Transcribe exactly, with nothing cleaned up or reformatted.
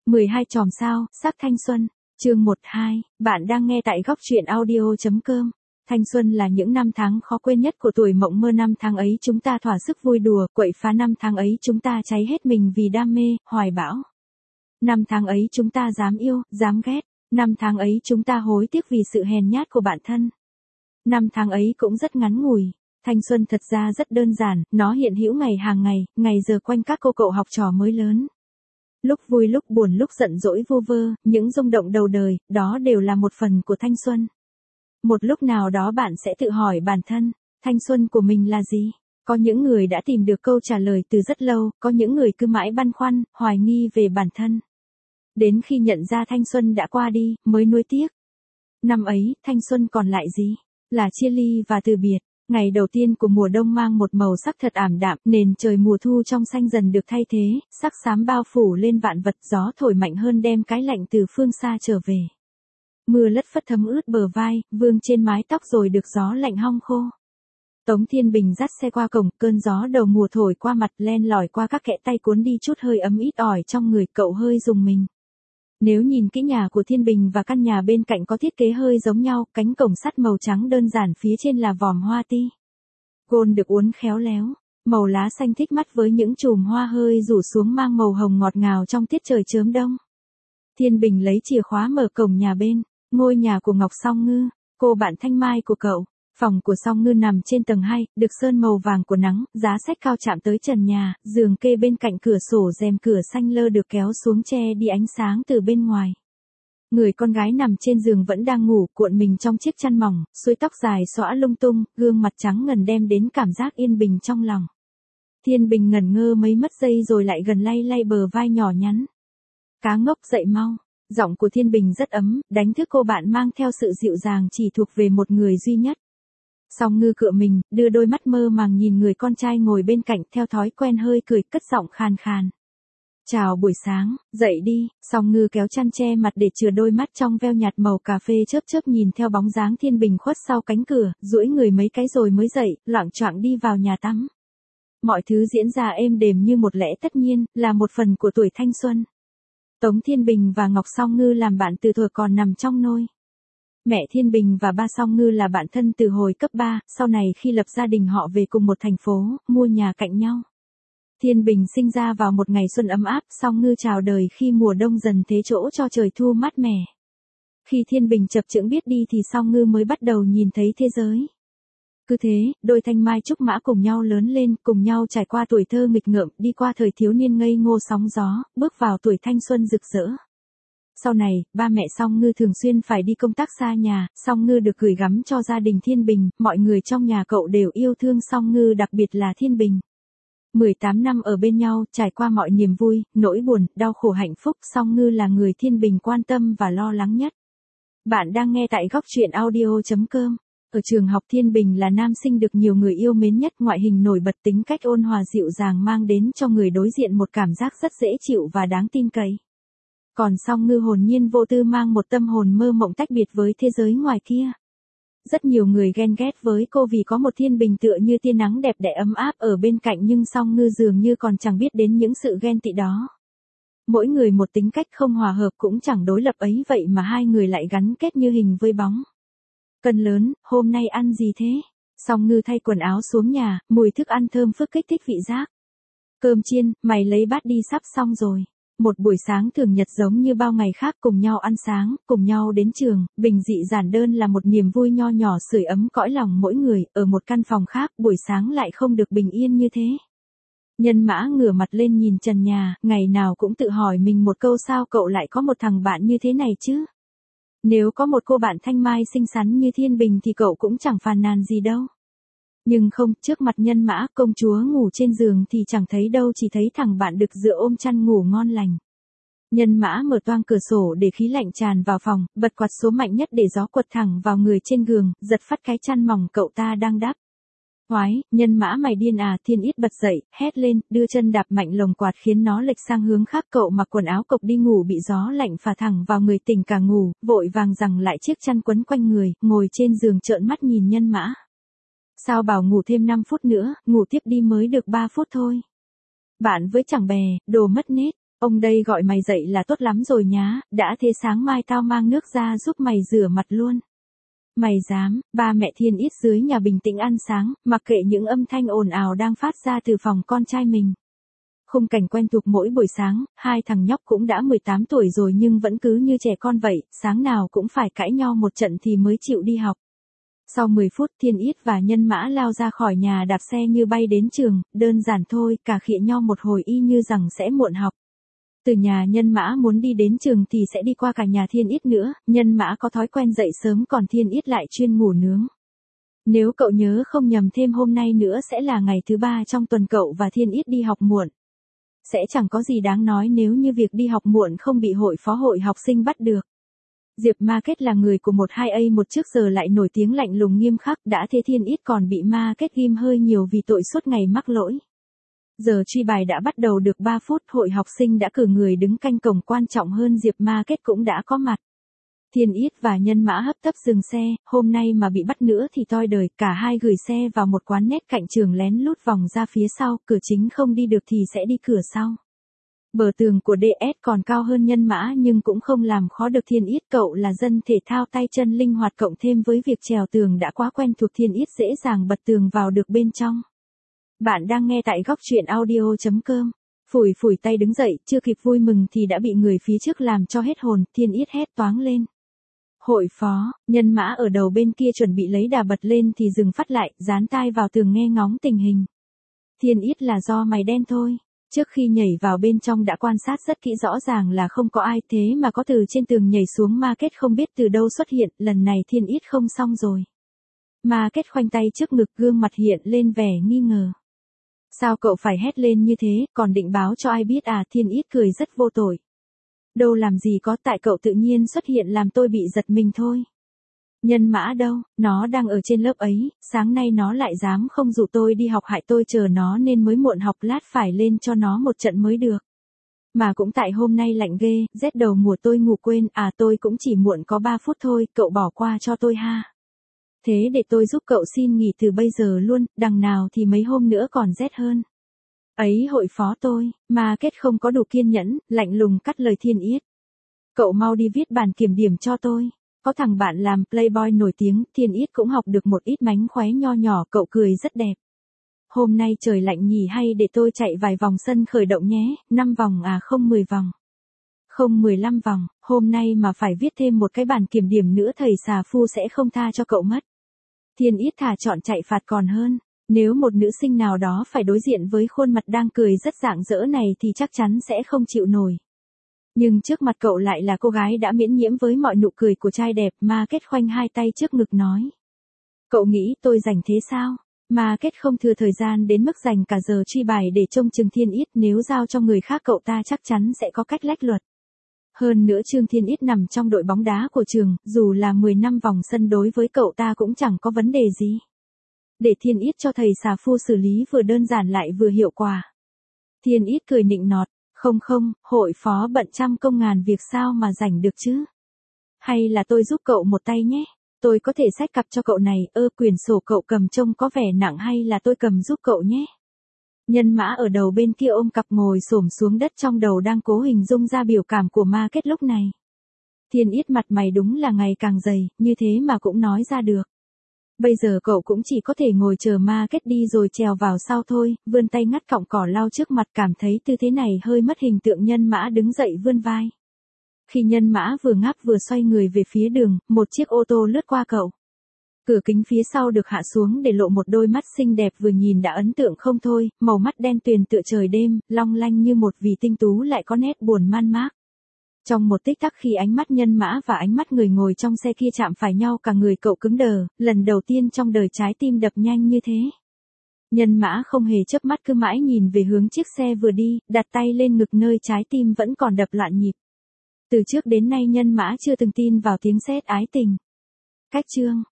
mười hai chòm sao, sắc thanh xuân. Chương một hai, bạn đang nghe tại góc truyện audio chấm com. Thanh xuân là những năm tháng khó quên nhất của tuổi mộng mơ, năm tháng ấy chúng ta thỏa sức vui đùa, quậy phá, năm tháng ấy chúng ta cháy hết mình vì đam mê, hoài bão. Năm tháng ấy chúng ta dám yêu, dám ghét, năm tháng ấy chúng ta hối tiếc vì sự hèn nhát của bản thân. Năm tháng ấy cũng rất ngắn ngủi. Thanh xuân thật ra rất đơn giản, nó hiện hữu ngày hàng ngày, ngày giờ quanh các cô cậu học trò mới lớn. Lúc vui lúc buồn, lúc giận dỗi vô vơ, những rung động đầu đời, đó đều là một phần của thanh xuân. Một lúc nào đó bạn sẽ tự hỏi bản thân, thanh xuân của mình là gì? Có những người đã tìm được câu trả lời từ rất lâu, có những người cứ mãi băn khoăn, hoài nghi về bản thân. Đến khi nhận ra thanh xuân đã qua đi, mới nuối tiếc. Năm ấy, thanh xuân còn lại gì? Là chia ly và từ biệt. Ngày đầu tiên của mùa đông mang một màu sắc thật ảm đạm, nền trời mùa thu trong xanh dần được thay thế, sắc xám bao phủ lên vạn vật, gió thổi mạnh hơn đem cái lạnh từ phương xa trở về. Mưa lất phất thấm ướt bờ vai, vương trên mái tóc rồi được gió lạnh hong khô. Tống Thiên Bình dắt xe qua cổng, cơn gió đầu mùa thổi qua mặt, len lỏi qua các kẽ tay cuốn đi chút hơi ấm ít ỏi trong người, cậu hơi rùng mình. Nếu nhìn kỹ, nhà của Thiên Bình và căn nhà bên cạnh có thiết kế hơi giống nhau, cánh cổng sắt màu trắng đơn giản, phía trên là vòm hoa ti gôn được uốn khéo léo, màu lá xanh thích mắt với những chùm hoa hơi rủ xuống mang màu hồng ngọt ngào trong tiết trời chớm đông. Thiên Bình lấy chìa khóa mở cổng nhà bên, ngôi nhà của Ngọc Song Ngư, cô bạn thanh mai của cậu. Phòng của Song Ngư nằm trên tầng hai, được sơn màu vàng của nắng, giá sách cao chạm tới trần nhà, giường kê bên cạnh cửa sổ, rèm cửa xanh lơ được kéo xuống che đi ánh sáng từ bên ngoài. Người con gái nằm trên giường vẫn đang ngủ, cuộn mình trong chiếc chăn mỏng, xuôi tóc dài xõa lung tung, gương mặt trắng ngần đem đến cảm giác yên bình trong lòng. Thiên Bình ngẩn ngơ mấy mất giây rồi lại gần lay lay bờ vai nhỏ nhắn. Cá ngốc, dậy mau. Giọng của Thiên Bình rất ấm, đánh thức cô bạn mang theo sự dịu dàng chỉ thuộc về một người duy nhất. Song Ngư cựa mình, đưa đôi mắt mơ màng nhìn người con trai ngồi bên cạnh, theo thói quen hơi cười, cất giọng khàn khàn. Chào buổi sáng, dậy đi. Song Ngư kéo chăn che mặt để chừa đôi mắt trong veo nhạt màu cà phê, chớp chớp nhìn theo bóng dáng Thiên Bình khuất sau cánh cửa, duỗi người mấy cái rồi mới dậy, loạng choạng đi vào nhà tắm. Mọi thứ diễn ra êm đềm như một lẽ tất nhiên, là một phần của tuổi thanh xuân. Tống Thiên Bình và Ngọc Song Ngư làm bạn từ thuở còn nằm trong nôi. Mẹ Thiên Bình và ba Song Ngư là bạn thân từ hồi cấp ba, sau này khi lập gia đình họ về cùng một thành phố, mua nhà cạnh nhau. Thiên Bình sinh ra vào một ngày xuân ấm áp, Song Ngư chào đời khi mùa đông dần thế chỗ cho trời thu mát mẻ. Khi Thiên Bình chập chững biết đi thì Song Ngư mới bắt đầu nhìn thấy thế giới. Cứ thế, đôi thanh mai trúc mã cùng nhau lớn lên, cùng nhau trải qua tuổi thơ nghịch ngợm, đi qua thời thiếu niên ngây ngô sóng gió, bước vào tuổi thanh xuân rực rỡ. Sau này, ba mẹ Song Ngư thường xuyên phải đi công tác xa nhà, Song Ngư được gửi gắm cho gia đình Thiên Bình, mọi người trong nhà cậu đều yêu thương Song Ngư, đặc biệt là Thiên Bình. mười tám năm ở bên nhau, trải qua mọi niềm vui, nỗi buồn, đau khổ, hạnh phúc, Song Ngư là người Thiên Bình quan tâm và lo lắng nhất. Bạn đang nghe tại góc truyện audio chấm com. Ở trường học, Thiên Bình là nam sinh được nhiều người yêu mến nhất, ngoại hình nổi bật, tính cách ôn hòa dịu dàng mang đến cho người đối diện một cảm giác rất dễ chịu và đáng tin cậy. Còn Song Ngư hồn nhiên vô tư, mang một tâm hồn mơ mộng tách biệt với thế giới ngoài kia. Rất nhiều người ghen ghét với cô vì có một Thiên Bình tựa như tia nắng đẹp đẽ ấm áp ở bên cạnh, nhưng Song Ngư dường như còn chẳng biết đến những sự ghen tị đó. Mỗi người một tính cách không hòa hợp cũng chẳng đối lập ấy vậy mà hai người lại gắn kết như hình với bóng. Cân lớn, hôm nay ăn gì thế? Song Ngư thay quần áo xuống nhà, mùi thức ăn thơm phức kích thích vị giác. Cơm chiên, mày lấy bát đi, sắp xong rồi. Một buổi sáng thường nhật giống như bao ngày khác, cùng nhau ăn sáng, cùng nhau đến trường, bình dị giản đơn là một niềm vui nho nhỏ sưởi ấm cõi lòng mỗi người. Ở một căn phòng khác, buổi sáng lại không được bình yên như thế. Nhân Mã ngửa mặt lên nhìn trần nhà, ngày nào cũng tự hỏi mình một câu, sao cậu lại có một thằng bạn như thế này chứ? Nếu có một cô bạn thanh mai xinh xắn như Thiên Bình thì cậu cũng chẳng phàn nàn gì đâu. Nhưng không, trước mặt Nhân Mã, công chúa ngủ trên giường thì chẳng thấy đâu, chỉ thấy thằng bạn đực dựa ôm chăn ngủ ngon lành. Nhân Mã mở toang cửa sổ để khí lạnh tràn vào phòng, bật quạt số mạnh nhất để gió quật thẳng vào người trên giường, giật phát cái chăn mỏng cậu ta đang đắp. Hoái, Nhân Mã mày điên à? Thiên Ít bật dậy, hét lên, đưa chân đạp mạnh lồng quạt khiến nó lệch sang hướng khác. Cậu mặc quần áo cộc đi ngủ bị gió lạnh phả thẳng vào người, tỉnh cả ngủ, vội vàng giằng lại chiếc chăn quấn quanh người, ngồi trên giường trợn mắt nhìn Nhân Mã. Sao bảo ngủ thêm năm phút nữa, ngủ tiếp đi, mới được ba phút thôi. Bạn với chẳng bè, đồ mất nết. Ông đây gọi mày dậy là tốt lắm rồi nhá, đã thế sáng mai tao mang nước ra giúp mày rửa mặt luôn. Mày dám, ba mẹ Thiên Ít dưới nhà bình tĩnh ăn sáng, mặc kệ những âm thanh ồn ào đang phát ra từ phòng con trai mình. Khung cảnh quen thuộc mỗi buổi sáng, hai thằng nhóc cũng đã mười tám tuổi rồi nhưng vẫn cứ như trẻ con vậy, sáng nào cũng phải cãi nhau một trận thì mới chịu đi học. Sau mười phút Thiên Ít và Nhân Mã lao ra khỏi nhà đạp xe như bay đến trường, đơn giản thôi, cà khịa nhau một hồi y như rằng sẽ muộn học. Từ nhà Nhân Mã muốn đi đến trường thì sẽ đi qua cả nhà Thiên Ít nữa, Nhân Mã có thói quen dậy sớm còn Thiên Ít lại chuyên ngủ nướng. Nếu cậu nhớ không nhầm thêm hôm nay nữa sẽ là ngày thứ ba trong tuần cậu và Thiên Ít đi học muộn. Sẽ chẳng có gì đáng nói nếu như việc đi học muộn không bị hội phó hội học sinh bắt được. Diệp Market là người của một hai A một trước giờ lại nổi tiếng lạnh lùng nghiêm khắc, đã thế Thiên Ít còn bị Market ghim hơi nhiều vì tội suốt ngày mắc lỗi. Giờ truy bài đã bắt đầu được ba phút, hội học sinh đã cử người đứng canh cổng, quan trọng hơn Diệp Market cũng đã có mặt. Thiên Ít và Nhân Mã hấp tấp dừng xe, hôm nay mà bị bắt nữa thì toi đời, cả hai gửi xe vào một quán nét cạnh trường lén lút vòng ra phía sau, cửa chính không đi được thì sẽ đi cửa sau. Bờ tường của đê ét còn cao hơn Nhân Mã nhưng cũng không làm khó được Thiên Ít, cậu là dân thể thao tay chân linh hoạt cộng thêm với việc trèo tường đã quá quen thuộc, Thiên Ít dễ dàng bật tường vào được bên trong. Bạn đang nghe tại góc truyện audio chấm com. Phủi phủi tay đứng dậy, chưa kịp vui mừng thì đã bị người phía trước làm cho hết hồn, Thiên Ít hét toáng lên. Hội phó, Nhân Mã ở đầu bên kia chuẩn bị lấy đà bật lên thì dừng phát lại, dán tai vào tường nghe ngóng tình hình. Thiên Ít là do mày đen thôi. Trước khi nhảy vào bên trong đã quan sát rất kỹ, rõ ràng là không có ai, thế mà có từ trên tường nhảy xuống Market không biết từ đâu xuất hiện, lần này Thiên Ít không xong rồi. Market khoanh tay trước ngực, gương mặt hiện lên vẻ nghi ngờ. Sao cậu phải hét lên như thế, còn định báo cho ai biết à? Thiên Ít cười rất vô tội. Đâu làm gì có, tại cậu tự nhiên xuất hiện làm tôi bị giật mình thôi. Nhân Mã đâu, nó đang ở trên lớp ấy, sáng nay nó lại dám không dụ tôi đi học, hại tôi chờ nó nên mới muộn học, lát phải lên cho nó một trận mới được. Mà cũng tại hôm nay lạnh ghê, rét đầu mùa tôi ngủ quên, à tôi cũng chỉ muộn có ba phút thôi, cậu bỏ qua cho tôi ha. Thế để tôi giúp cậu xin nghỉ từ bây giờ luôn, đằng nào thì mấy hôm nữa còn rét hơn. Ấy hội phó tôi, Market không có đủ kiên nhẫn, lạnh lùng cắt lời Thiên Ít. Cậu mau đi viết bản kiểm điểm cho tôi. Có thằng bạn làm Playboy nổi tiếng, Thiên Ít cũng học được một ít mánh khóe nho nhỏ, cậu cười rất đẹp. Hôm nay trời lạnh nhỉ, hay để tôi chạy vài vòng sân khởi động nhé, năm vòng à không mười vòng. Không mười lăm vòng, hôm nay mà phải viết thêm một cái bản kiểm điểm nữa thầy xà phu sẽ không tha cho cậu mất. Thiên Ít thà chọn chạy phạt còn hơn, nếu một nữ sinh nào đó phải đối diện với khuôn mặt đang cười rất rạng rỡ này thì chắc chắn sẽ không chịu nổi. Nhưng trước mặt cậu lại là cô gái đã miễn nhiễm với mọi nụ cười của trai đẹp, Market khoanh hai tay trước ngực nói. Cậu nghĩ tôi rảnh thế sao? Market không thừa thời gian đến mức dành cả giờ truy bài để trông chừng Thiên Ít, nếu giao cho người khác cậu ta chắc chắn sẽ có cách lách luật. Hơn nữa Trương Thiên Ít nằm trong đội bóng đá của trường, dù là mười năm vòng sân đối với cậu ta cũng chẳng có vấn đề gì. Để Thiên Ít cho thầy xà phu xử lý vừa đơn giản lại vừa hiệu quả. Thiên Ít cười nịnh nọt. Không không, hội phó bận trăm công ngàn việc sao mà rảnh được chứ. Hay là tôi giúp cậu một tay nhé. Tôi có thể xách cặp cho cậu này, ơ quyển sổ cậu cầm trông có vẻ nặng hay là tôi cầm giúp cậu nhé. Nhân Mã ở đầu bên kia ôm cặp ngồi xổm xuống đất, trong đầu đang cố hình dung ra biểu cảm của Market lúc này. Thiên Ít mặt mày đúng là ngày càng dày, như thế mà cũng nói ra được. Bây giờ cậu cũng chỉ có thể ngồi chờ Market đi rồi trèo vào sau thôi, vươn tay ngắt cọng cỏ lau trước mặt, cảm thấy tư thế này hơi mất hình tượng. Nhân Mã đứng dậy vươn vai. Khi Nhân Mã vừa ngáp vừa xoay người về phía đường, một chiếc ô tô lướt qua cậu. Cửa kính phía sau được hạ xuống để lộ một đôi mắt xinh đẹp vừa nhìn đã ấn tượng không thôi, màu mắt đen tuyền tựa trời đêm, long lanh như một vì tinh tú lại có nét buồn man mác. Trong một tích tắc khi ánh mắt Nhân Mã và ánh mắt người ngồi trong xe kia chạm phải nhau, cả người cậu cứng đờ, lần đầu tiên trong đời trái tim đập nhanh như thế. Nhân Mã không hề chớp mắt cứ mãi nhìn về hướng chiếc xe vừa đi, đặt tay lên ngực nơi trái tim vẫn còn đập loạn nhịp. Từ trước đến nay Nhân Mã chưa từng tin vào tiếng sét ái tình. Cách chương